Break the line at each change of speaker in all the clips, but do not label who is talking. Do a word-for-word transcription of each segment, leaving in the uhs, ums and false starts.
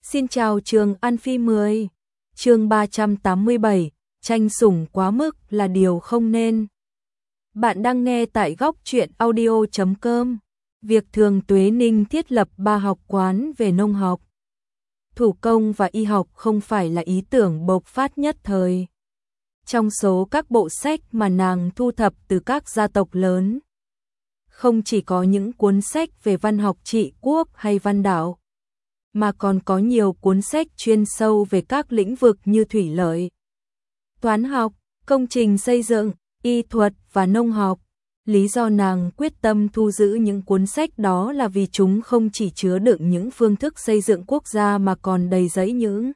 Xin chào trường An Phi mười. Chương ba trăm tám mươi bảy, tranh sủng quá mức là điều không nên. Bạn đang nghe tại góc truyện audio chấm com. Việc Thường Tuế Ninh thiết lập ba học quán về nông học, thủ công và y học không phải là ý tưởng bộc phát nhất thời. Trong số các bộ sách mà nàng thu thập từ các gia tộc lớn, không chỉ có những cuốn sách về văn học trị quốc hay văn đạo, mà còn có nhiều cuốn sách chuyên sâu về các lĩnh vực như thủy lợi, toán học, công trình xây dựng, y thuật và nông học. Lý do nàng quyết tâm thu giữ những cuốn sách đó là vì chúng không chỉ chứa đựng những phương thức xây dựng quốc gia mà còn đầy dẫy những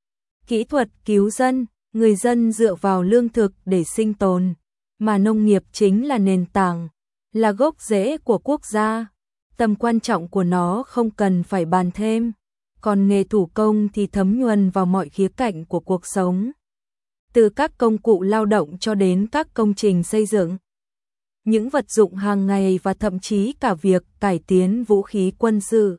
kỹ thuật cứu dân, người dân dựa vào lương thực để sinh tồn, mà nông nghiệp chính là nền tảng, là gốc rễ của quốc gia. Tầm quan trọng của nó không cần phải bàn thêm, còn nghề thủ công thì thấm nhuần vào mọi khía cạnh của cuộc sống, từ các công cụ lao động cho đến các công trình xây dựng, những vật dụng hàng ngày và thậm chí cả việc cải tiến vũ khí quân sự,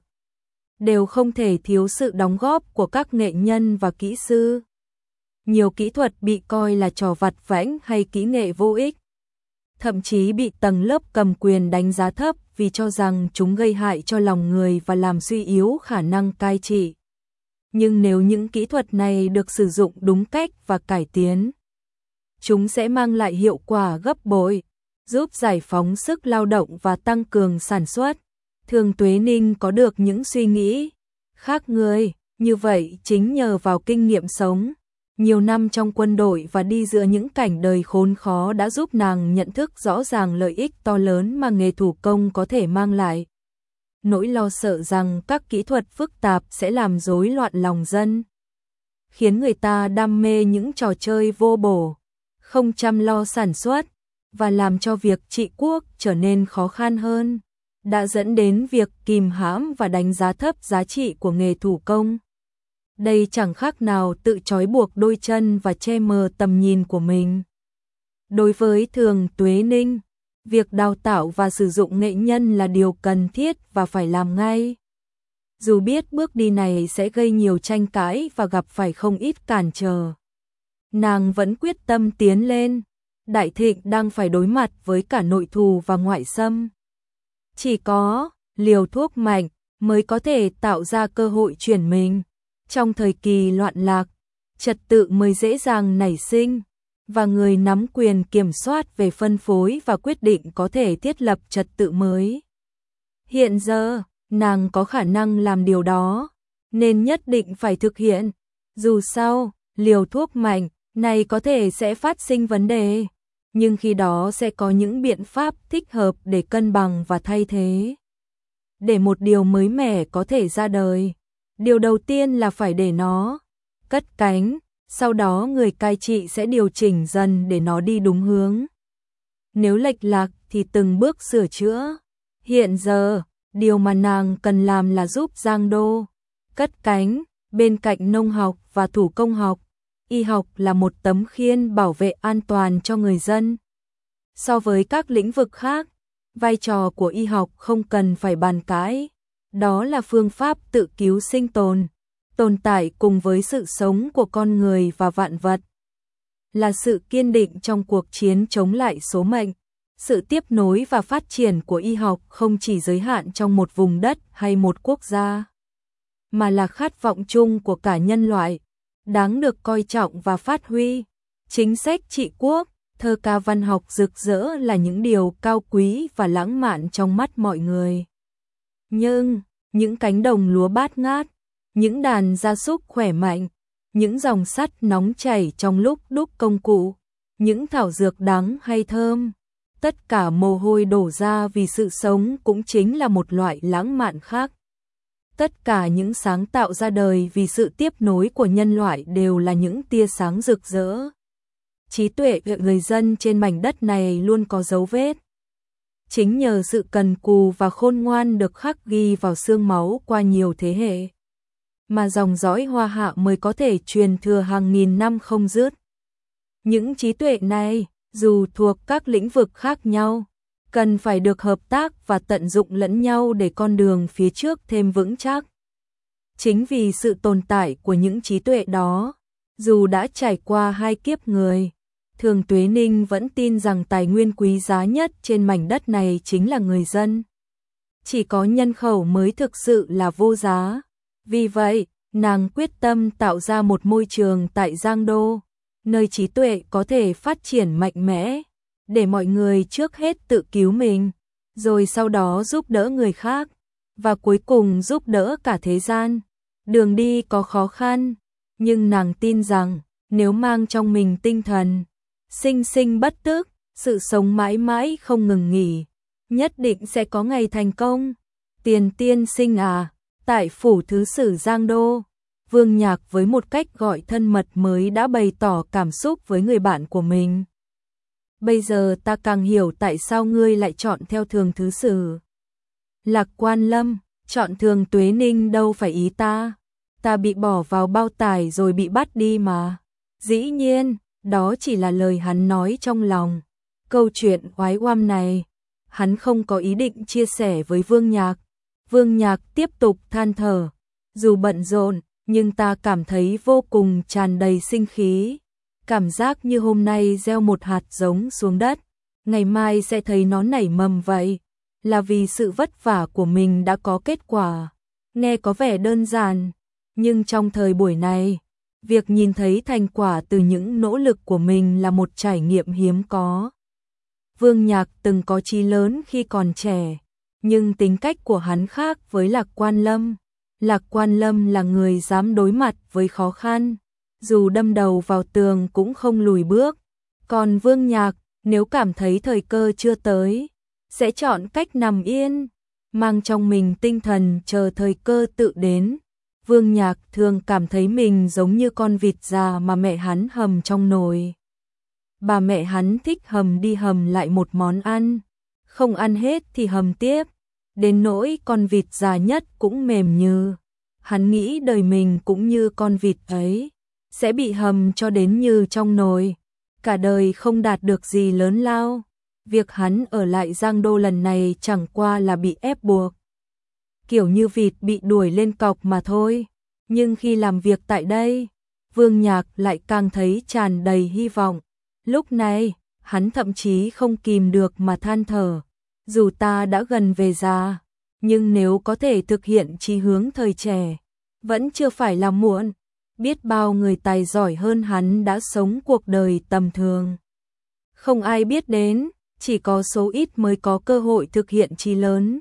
đều không thể thiếu sự đóng góp của các nghệ nhân và kỹ sư. Nhiều kỹ thuật bị coi là trò vặt vãnh hay kỹ nghệ vô ích, thậm chí bị tầng lớp cầm quyền đánh giá thấp vì cho rằng chúng gây hại cho lòng người và làm suy yếu khả năng cai trị. Nhưng nếu những kỹ thuật này được sử dụng đúng cách và cải tiến, chúng sẽ mang lại hiệu quả gấp bội, giúp giải phóng sức lao động và tăng cường sản xuất. Thường Tuế Ninh có được những suy nghĩ khác người như vậy chính nhờ vào kinh nghiệm sống nhiều năm trong quân đội và đi giữa những cảnh đời khốn khó đã giúp nàng nhận thức rõ ràng lợi ích to lớn mà nghề thủ công có thể mang lại. Nỗi lo sợ rằng các kỹ thuật phức tạp sẽ làm rối loạn lòng dân, khiến người ta đam mê những trò chơi vô bổ, không chăm lo sản xuất, và làm cho việc trị quốc trở nên khó khăn hơn, đã dẫn đến việc kìm hãm và đánh giá thấp giá trị của nghề thủ công. Đây chẳng khác nào tự trói buộc đôi chân và che mờ tầm nhìn của mình. Đối với Thường Tuế Ninh, việc đào tạo và sử dụng nghệ nhân là điều cần thiết và phải làm ngay. Dù biết bước đi này sẽ gây nhiều tranh cãi và gặp phải không ít cản trở, nàng vẫn quyết tâm tiến lên. Đại Thịnh đang phải đối mặt với cả nội thù và ngoại xâm. Chỉ có liều thuốc mạnh mới có thể tạo ra cơ hội chuyển mình. Trong thời kỳ loạn lạc, trật tự mới dễ dàng nảy sinh, và người nắm quyền kiểm soát về phân phối và quyết định có thể thiết lập trật tự mới. Hiện giờ, nàng có khả năng làm điều đó, nên nhất định phải thực hiện. Dù sao, liều thuốc mạnh này có thể sẽ phát sinh vấn đề, nhưng khi đó sẽ có những biện pháp thích hợp để cân bằng và thay thế. Để một điều mới mẻ có thể ra đời, điều đầu tiên là phải để nó cất cánh, sau đó người cai trị sẽ điều chỉnh dần để nó đi đúng hướng. Nếu lệch lạc thì từng bước sửa chữa. Hiện giờ, điều mà nàng cần làm là giúp Giang Đô cất cánh. Bên cạnh nông học và thủ công học, y học là một tấm khiên bảo vệ an toàn cho người dân. So với các lĩnh vực khác, vai trò của y học không cần phải bàn cãi. Đó là phương pháp tự cứu sinh tồn, tồn tại cùng với sự sống của con người và vạn vật. Là sự kiên định trong cuộc chiến chống lại số mệnh. Sự tiếp nối và phát triển của y học không chỉ giới hạn trong một vùng đất hay một quốc gia, mà là khát vọng chung của cả nhân loại, đáng được coi trọng và phát huy. Chính sách trị quốc, thơ ca văn học rực rỡ là những điều cao quý và lãng mạn trong mắt mọi người. Nhưng, những cánh đồng lúa bát ngát, những đàn gia súc khỏe mạnh, những dòng sắt nóng chảy trong lúc đúc công cụ, những thảo dược đắng hay thơm, tất cả mồ hôi đổ ra vì sự sống cũng chính là một loại lãng mạn khác. Tất cả những sáng tạo ra đời vì sự tiếp nối của nhân loại đều là những tia sáng rực rỡ. Trí tuệ của người dân trên mảnh đất này luôn có dấu vết. Chính nhờ sự cần cù và khôn ngoan được khắc ghi vào xương máu qua nhiều thế hệ, mà dòng dõi Hoa Hạ mới có thể truyền thừa hàng nghìn năm không dứt. Những trí tuệ này, dù thuộc các lĩnh vực khác nhau, cần phải được hợp tác và tận dụng lẫn nhau để con đường phía trước thêm vững chắc. Chính vì sự tồn tại của những trí tuệ đó, dù đã trải qua hai kiếp người, Thường Tuế Ninh vẫn tin rằng tài nguyên quý giá nhất trên mảnh đất này chính là người dân. Chỉ có nhân khẩu mới thực sự là vô giá. Vì vậy, nàng quyết tâm tạo ra một môi trường tại Giang Đô, nơi trí tuệ có thể phát triển mạnh mẽ, để mọi người trước hết tự cứu mình, rồi sau đó giúp đỡ người khác, và cuối cùng giúp đỡ cả thế gian. Đường đi có khó khăn, nhưng nàng tin rằng nếu mang trong mình tinh thần sinh sinh bất tức, sự sống mãi mãi không ngừng nghỉ, nhất định sẽ có ngày thành công. Tiền tiên sinh à, tại phủ thứ sử Giang Đô, Vương Nhạc với một cách gọi thân mật mới đã bày tỏ cảm xúc với người bạn của mình. Bây giờ ta càng hiểu tại sao ngươi lại chọn theo Thường thứ sử. Lạc Quan Lâm, chọn Thường Tuế Ninh đâu phải ý ta. Ta bị bỏ vào bao tải rồi bị bắt đi mà. Dĩ nhiên, đó chỉ là lời hắn nói trong lòng. Câu chuyện oái oăm này, hắn không có ý định chia sẻ với Vương Nhạc. Vương Nhạc tiếp tục than thở. Dù bận rộn, nhưng ta cảm thấy vô cùng tràn đầy sinh khí. Cảm giác như hôm nay gieo một hạt giống xuống đất, ngày mai sẽ thấy nó nảy mầm vậy. Là vì sự vất vả của mình đã có kết quả. Nghe có vẻ đơn giản, nhưng trong thời buổi này, việc nhìn thấy thành quả từ những nỗ lực của mình là một trải nghiệm hiếm có. Vương Nhạc từng có chí lớn khi còn trẻ, nhưng tính cách của hắn khác với Lạc Quan Lâm. Lạc Quan Lâm là người dám đối mặt với khó khăn, dù đâm đầu vào tường cũng không lùi bước. Còn Vương Nhạc, nếu cảm thấy thời cơ chưa tới, sẽ chọn cách nằm yên, mang trong mình tinh thần chờ thời cơ tự đến. Vương Nhạc thường cảm thấy mình giống như con vịt già mà mẹ hắn hầm trong nồi. Bà mẹ hắn thích hầm đi hầm lại một món ăn, không ăn hết thì hầm tiếp, đến nỗi con vịt già nhất cũng mềm như. Hắn nghĩ đời mình cũng như con vịt ấy, sẽ bị hầm cho đến như trong nồi, cả đời không đạt được gì lớn lao. Việc hắn ở lại Giang Đô lần này chẳng qua là bị ép buộc, kiểu như vịt bị đuổi lên cọc mà thôi. Nhưng khi làm việc tại đây, Vương Nhạc lại càng thấy tràn đầy hy vọng. Lúc này, hắn thậm chí không kìm được mà than thở. Dù ta đã gần về già, nhưng nếu có thể thực hiện chí hướng thời trẻ, vẫn chưa phải là muộn. Biết bao người tài giỏi hơn hắn đã sống cuộc đời tầm thường, không ai biết đến, chỉ có số ít mới có cơ hội thực hiện chí lớn.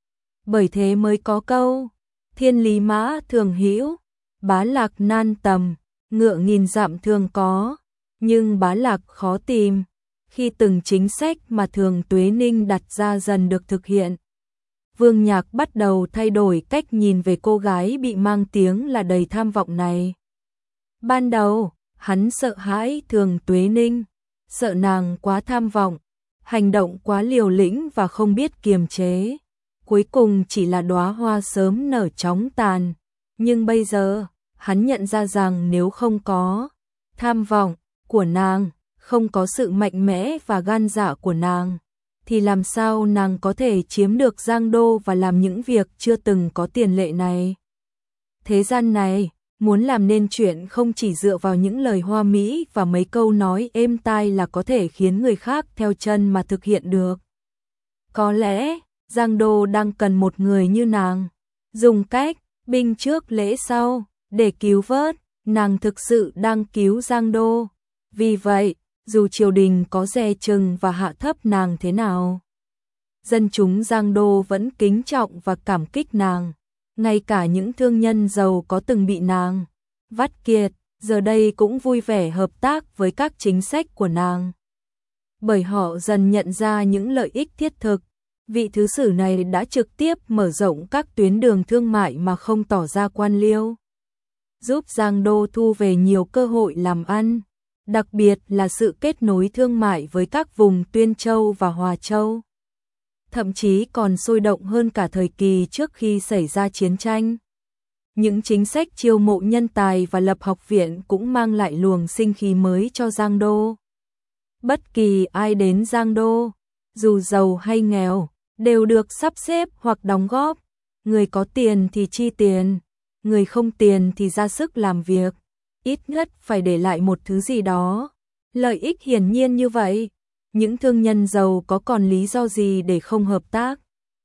Bởi thế mới có câu, thiên lý mã thường hữu, bá lạc nan tầm, ngựa nghìn dặm thường có, nhưng bá lạc khó tìm. Khi từng chính sách mà Thường Tuế Ninh đặt ra dần được thực hiện, Vương Nhạc bắt đầu thay đổi cách nhìn về cô gái bị mang tiếng là đầy tham vọng này. Ban đầu, hắn sợ hãi Thường Tuế Ninh, sợ nàng quá tham vọng, hành động quá liều lĩnh và không biết kiềm chế, cuối cùng chỉ là đóa hoa sớm nở chóng tàn. Nhưng bây giờ, hắn nhận ra rằng nếu không có tham vọng của nàng, không có sự mạnh mẽ và gan dạ của nàng, thì làm sao nàng có thể chiếm được Giang Đô và làm những việc chưa từng có tiền lệ này. Thế gian này, muốn làm nên chuyện không chỉ dựa vào những lời hoa mỹ và mấy câu nói êm tai là có thể khiến người khác theo chân mà thực hiện được. Có lẽ, Giang Đô đang cần một người như nàng, dùng cách binh trước lễ sau để cứu vớt. Nàng thực sự đang cứu Giang Đô. Vì vậy, dù triều đình có dè chừng và hạ thấp nàng thế nào, dân chúng Giang Đô vẫn kính trọng và cảm kích nàng. Ngay cả những thương nhân giàu có từng bị nàng vắt kiệt, giờ đây cũng vui vẻ hợp tác với các chính sách của nàng. Bởi họ dần nhận ra những lợi ích thiết thực, vị thứ sử này đã trực tiếp mở rộng các tuyến đường thương mại mà không tỏ ra quan liêu, giúp Giang Đô thu về nhiều cơ hội làm ăn, đặc biệt là sự kết nối thương mại với các vùng Tuyên Châu và Hòa Châu. Thậm chí còn sôi động hơn cả thời kỳ trước khi xảy ra chiến tranh. Những chính sách chiêu mộ nhân tài và lập học viện cũng mang lại luồng sinh khí mới cho Giang Đô. Bất kỳ ai đến Giang Đô, dù giàu hay nghèo, đều được sắp xếp hoặc đóng góp. Người có tiền thì chi tiền, người không tiền thì ra sức làm việc, ít nhất phải để lại một thứ gì đó. Lợi ích hiển nhiên như vậy, những thương nhân giàu có còn lý do gì để không hợp tác.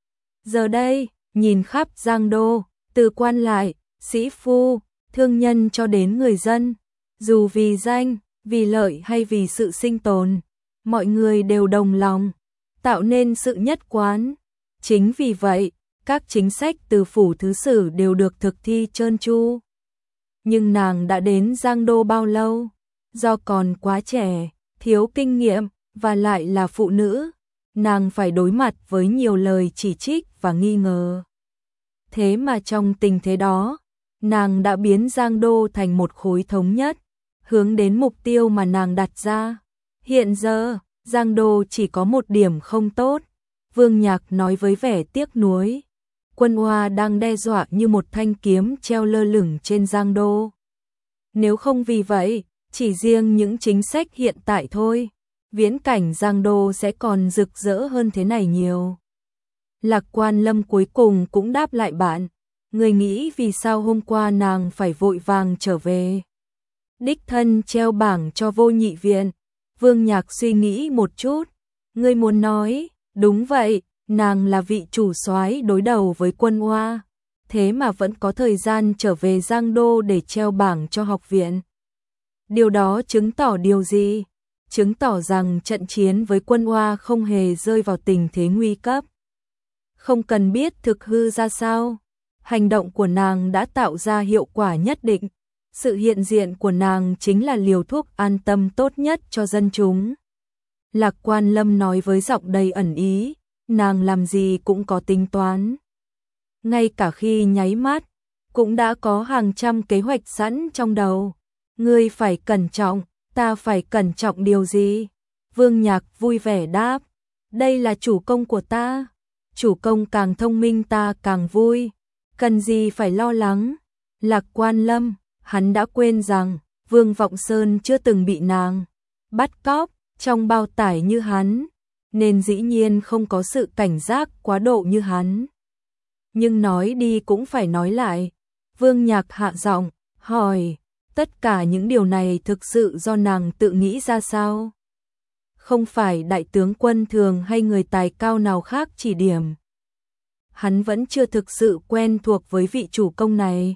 Giờ đây, nhìn khắp Giang Đô, từ quan lại, sĩ phu, thương nhân cho đến người dân, dù vì danh, vì lợi hay vì sự sinh tồn, mọi người đều đồng lòng, tạo nên sự nhất quán. Chính vì vậy, các chính sách từ phủ thứ sử đều được thực thi trơn tru. Nhưng nàng đã đến Giang Đô bao lâu? Do còn quá trẻ, thiếu kinh nghiệm, và lại là phụ nữ, nàng phải đối mặt với nhiều lời chỉ trích và nghi ngờ. Thế mà trong tình thế đó, nàng đã biến Giang Đô thành một khối thống nhất, hướng đến mục tiêu mà nàng đặt ra. Hiện giờ, Giang Đô chỉ có một điểm không tốt, Vương Nhạc nói với vẻ tiếc nuối. Quân Oa đang đe dọa như một thanh kiếm treo lơ lửng trên Giang Đô. Nếu không vì vậy, chỉ riêng những chính sách hiện tại thôi, viễn cảnh Giang Đô sẽ còn rực rỡ hơn thế này nhiều. Lạc Quan Lâm cuối cùng cũng đáp lại bạn, người nghĩ vì sao hôm qua nàng phải vội vàng trở về. Đích thân treo bảng cho Vô Nhị Viện. Vương Nhạc suy nghĩ một chút, người muốn nói, đúng vậy, nàng là vị chủ soái đối đầu với Quân Oa, thế mà vẫn có thời gian trở về Giang Đô để treo bảng cho học viện. Điều đó chứng tỏ điều gì? Chứng tỏ rằng trận chiến với Quân Oa không hề rơi vào tình thế nguy cấp. Không cần biết thực hư ra sao, hành động của nàng đã tạo ra hiệu quả nhất định. Sự hiện diện của nàng chính là liều thuốc an tâm tốt nhất cho dân chúng. Lạc Quan Lâm nói với giọng đầy ẩn ý, nàng làm gì cũng có tính toán. Ngay cả khi nháy mắt, cũng đã có hàng trăm kế hoạch sẵn trong đầu. Ngươi phải cẩn trọng, ta phải cẩn trọng điều gì? Vương Nhạc vui vẻ đáp, đây là chủ công của ta. Chủ công càng thông minh ta càng vui, cần gì phải lo lắng. Lạc Quan Lâm, hắn đã quên rằng Vương Vọng Sơn chưa từng bị nàng bắt cóc trong bao tải như hắn, nên dĩ nhiên không có sự cảnh giác quá độ như hắn. Nhưng nói đi cũng phải nói lại, Vương Nhạc hạ giọng, hỏi, tất cả những điều này thực sự do nàng tự nghĩ ra sao? Không phải đại tướng quân thường hay người tài cao nào khác chỉ điểm. Hắn vẫn chưa thực sự quen thuộc với vị chủ công này.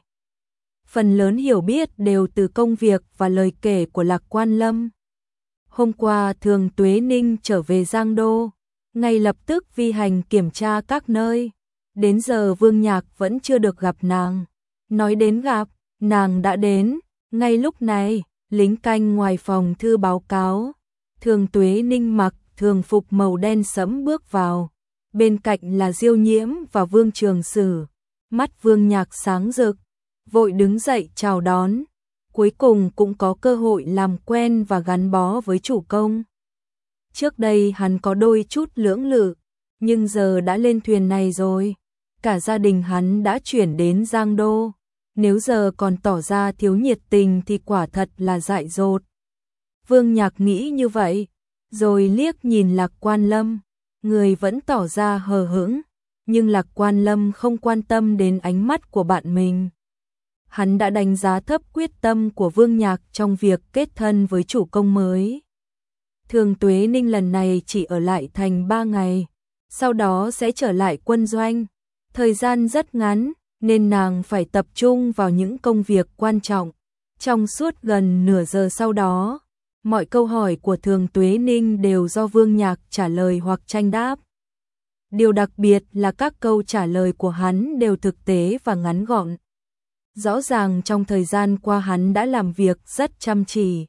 Phần lớn hiểu biết đều từ công việc và lời kể của Lạc Quan Lâm. Hôm qua Thường Tuế Ninh trở về Giang Đô, ngay lập tức vi hành kiểm tra các nơi. Đến giờ Vương Nhạc vẫn chưa được gặp nàng. Nói đến gặp, nàng đã đến. Ngay lúc này, lính canh ngoài phòng thư báo cáo. Thường Tuế Ninh mặc thường phục màu đen sẫm bước vào. Bên cạnh là Diêu Nhiễm và Vương Trường Sử. Mắt Vương Nhạc sáng rực, vội đứng dậy chào đón. Cuối cùng cũng có cơ hội làm quen và gắn bó với chủ công. Trước đây hắn có đôi chút lưỡng lự, nhưng giờ đã lên thuyền này rồi. Cả gia đình hắn đã chuyển đến Giang Đô. Nếu giờ còn tỏ ra thiếu nhiệt tình thì quả thật là dại dột. Vương Nhạc nghĩ như vậy, rồi liếc nhìn Lạc Quan Lâm. Người vẫn tỏ ra hờ hững, nhưng Lạc Quan Lâm không quan tâm đến ánh mắt của bạn mình. Hắn đã đánh giá thấp quyết tâm của Vương Nhạc trong việc kết thân với chủ công mới. Thường Tuế Ninh lần này chỉ ở lại thành ba ngày, sau đó sẽ trở lại quân doanh. Thời gian rất ngắn, nên nàng phải tập trung vào những công việc quan trọng. Trong suốt gần nửa giờ sau đó, mọi câu hỏi của Thường Tuế Ninh đều do Vương Nhạc trả lời hoặc tranh đáp. Điều đặc biệt là các câu trả lời của hắn đều thực tế và ngắn gọn. Rõ ràng trong thời gian qua hắn đã làm việc rất chăm chỉ.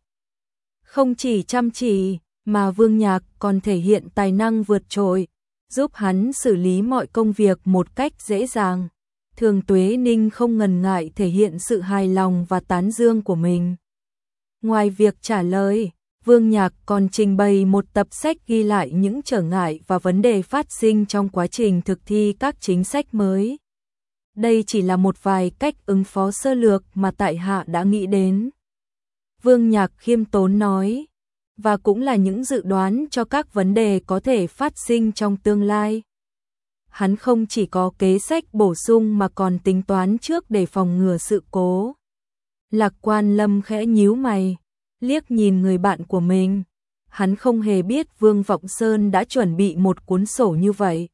Không chỉ chăm chỉ, mà Vương Nhạc còn thể hiện tài năng vượt trội, giúp hắn xử lý mọi công việc một cách dễ dàng. Thường Tuế Ninh không ngần ngại thể hiện sự hài lòng và tán dương của mình. Ngoài việc trả lời, Vương Nhạc còn trình bày một tập sách ghi lại những trở ngại và vấn đề phát sinh trong quá trình thực thi các chính sách mới. Đây chỉ là một vài cách ứng phó sơ lược mà tại hạ đã nghĩ đến. Vương Nhạc khiêm tốn nói, và cũng là những dự đoán cho các vấn đề có thể phát sinh trong tương lai. Hắn không chỉ có kế sách bổ sung mà còn tính toán trước để phòng ngừa sự cố. Lạc Quan Lâm khẽ nhíu mày, liếc nhìn người bạn của mình. Hắn không hề biết Vương Vọng Sơn đã chuẩn bị một cuốn sổ như vậy.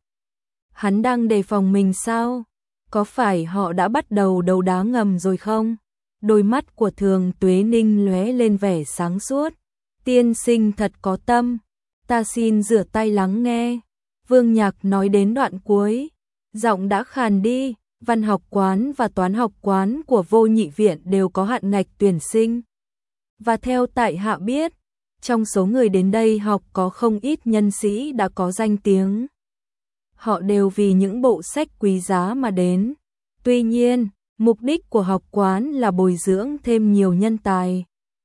Hắn đang đề phòng mình sao? Có phải họ đã bắt đầu đấu đá ngầm rồi không? Đôi mắt của Thường Tuế Ninh lóe lên vẻ sáng suốt. Tiên sinh thật có tâm, ta xin rửa tay lắng nghe. Vương Nhạc nói đến đoạn cuối, giọng đã khàn đi. Văn học quán và toán học quán của Vô Nhị Viện đều có hạn ngạch tuyển sinh. Và theo tại hạ biết, trong số người đến đây học có không ít nhân sĩ đã có danh tiếng. Họ đều vì những bộ sách quý giá mà đến. Tuy nhiên, mục đích của học quán là bồi dưỡng thêm nhiều nhân tài.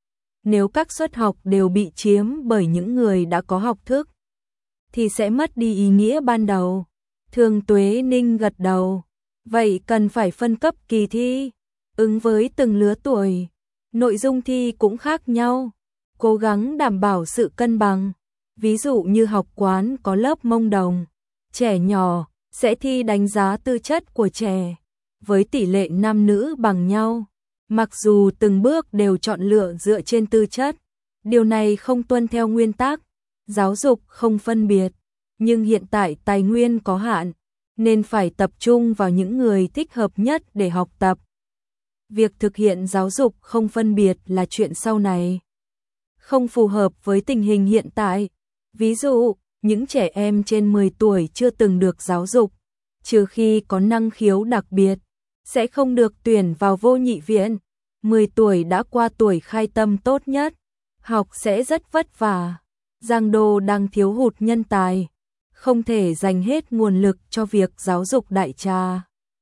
Nếu các suất học đều bị chiếm bởi những người đã có học thức, thì sẽ mất đi ý nghĩa ban đầu. Thường Tuế Ninh gật đầu. Vậy cần phải phân cấp kỳ thi, ứng với từng lứa tuổi. Nội dung thi cũng khác nhau, cố gắng đảm bảo sự cân bằng. Ví dụ như học quán có lớp mông đồng, trẻ nhỏ, sẽ thi đánh giá tư chất của trẻ, với tỷ lệ nam nữ bằng nhau. Mặc dù từng bước đều chọn lựa dựa trên tư chất, điều này không tuân theo nguyên tắc giáo dục không phân biệt, nhưng hiện tại tài nguyên có hạn, nên phải tập trung vào những người thích hợp nhất để học tập. Việc thực hiện giáo dục không phân biệt là chuyện sau này, không phù hợp với tình hình hiện tại. Ví dụ, những trẻ em trên mười tuổi chưa từng được giáo dục, trừ khi có năng khiếu đặc biệt, sẽ không được tuyển vào Vô Nhị Viện. mười tuổi đã qua tuổi khai tâm tốt nhất, học sẽ rất vất vả. Giang Đô đang thiếu hụt nhân tài, không thể dành hết nguồn lực cho việc giáo dục đại trà.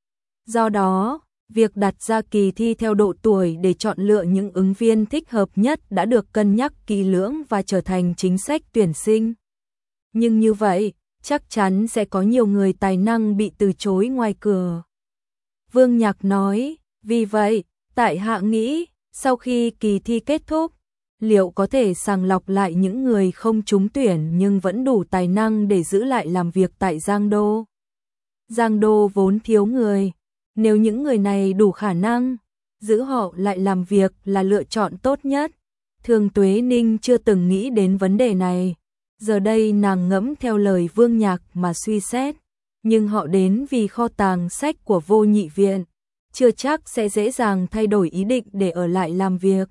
Do đó, việc đặt ra kỳ thi theo độ tuổi để chọn lựa những ứng viên thích hợp nhất đã được cân nhắc kỹ lưỡng và trở thành chính sách tuyển sinh. Nhưng như vậy, chắc chắn sẽ có nhiều người tài năng bị từ chối ngoài cửa. Vương Nhạc nói, vì vậy, tại hạ nghĩ, sau khi kỳ thi kết thúc, liệu có thể sàng lọc lại những người không trúng tuyển nhưng vẫn đủ tài năng để giữ lại làm việc tại Giang Đô. Giang Đô vốn thiếu người, nếu những người này đủ khả năng, giữ họ lại làm việc là lựa chọn tốt nhất. Thường Tuế Ninh chưa từng nghĩ đến vấn đề này, giờ đây nàng ngẫm theo lời Vương Nhạc mà suy xét, nhưng họ đến vì kho tàng sách của Vô Nhị Viện, chưa chắc sẽ dễ dàng thay đổi ý định để ở lại làm việc.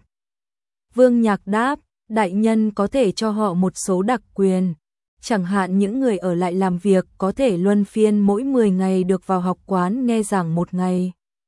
Vương Nhạc đáp, đại nhân có thể cho họ một số đặc quyền, chẳng hạn những người ở lại làm việc có thể luân phiên mỗi mười ngày được vào học quán nghe giảng một ngày.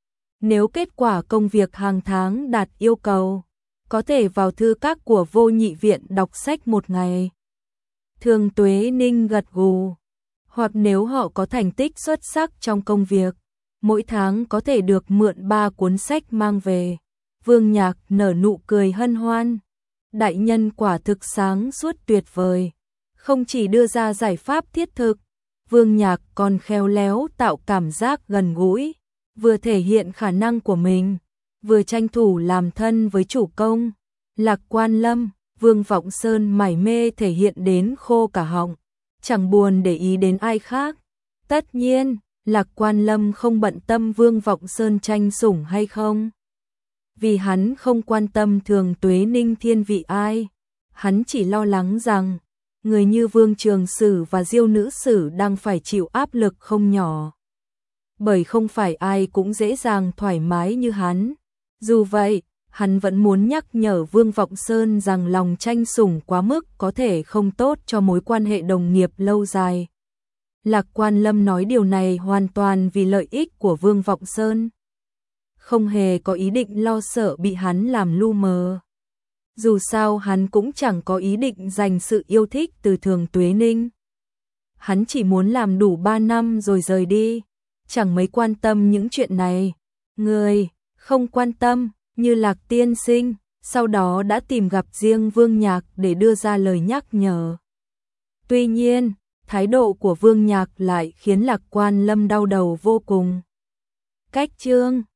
Nếu kết quả công việc hàng tháng đạt yêu cầu, có thể vào thư các của Vô Nhị Viện đọc sách một ngày. Thường Tuế Ninh gật gù. Hoặc nếu họ có thành tích xuất sắc trong công việc, mỗi tháng có thể được mượn ba cuốn sách mang về. Vương Nhạc nở nụ cười hân hoan. Đại nhân quả thực sáng suốt tuyệt vời. Không chỉ đưa ra giải pháp thiết thực, Vương Nhạc còn khéo léo tạo cảm giác gần gũi, vừa thể hiện khả năng của mình, vừa tranh thủ làm thân với chủ công. Lạc Quan Lâm, Vương Vọng Sơn mải mê thể hiện đến khô cả họng, chẳng buồn để ý đến ai khác. Tất nhiên, Lạc Quan Lâm không bận tâm Vương Vọng Sơn tranh sủng hay không, vì hắn không quan tâm Thường Tuế Ninh thiên vị ai. Hắn chỉ lo lắng rằng người như Vương Trường Sử và Diêu Nữ Sử đang phải chịu áp lực không nhỏ, bởi không phải ai cũng dễ dàng thoải mái như hắn. Dù vậy, hắn vẫn muốn nhắc nhở Vương Vọng Sơn rằng lòng tranh sủng quá mức có thể không tốt cho mối quan hệ đồng nghiệp lâu dài. Lạc Quan Lâm nói điều này hoàn toàn vì lợi ích của Vương Vọng Sơn, không hề có ý định lo sợ bị hắn làm lu mờ. Dù sao hắn cũng chẳng có ý định dành sự yêu thích từ Thường Tuế Ninh. Hắn chỉ muốn làm đủ ba năm rồi rời đi, chẳng mấy quan tâm những chuyện này. Người không quan tâm như Lạc tiên sinh, sau đó đã tìm gặp riêng Vương Nhạc để đưa ra lời nhắc nhở. Tuy nhiên, thái độ của Vương Nhạc lại khiến Lạc Quan Lâm đau đầu vô cùng. Cách chương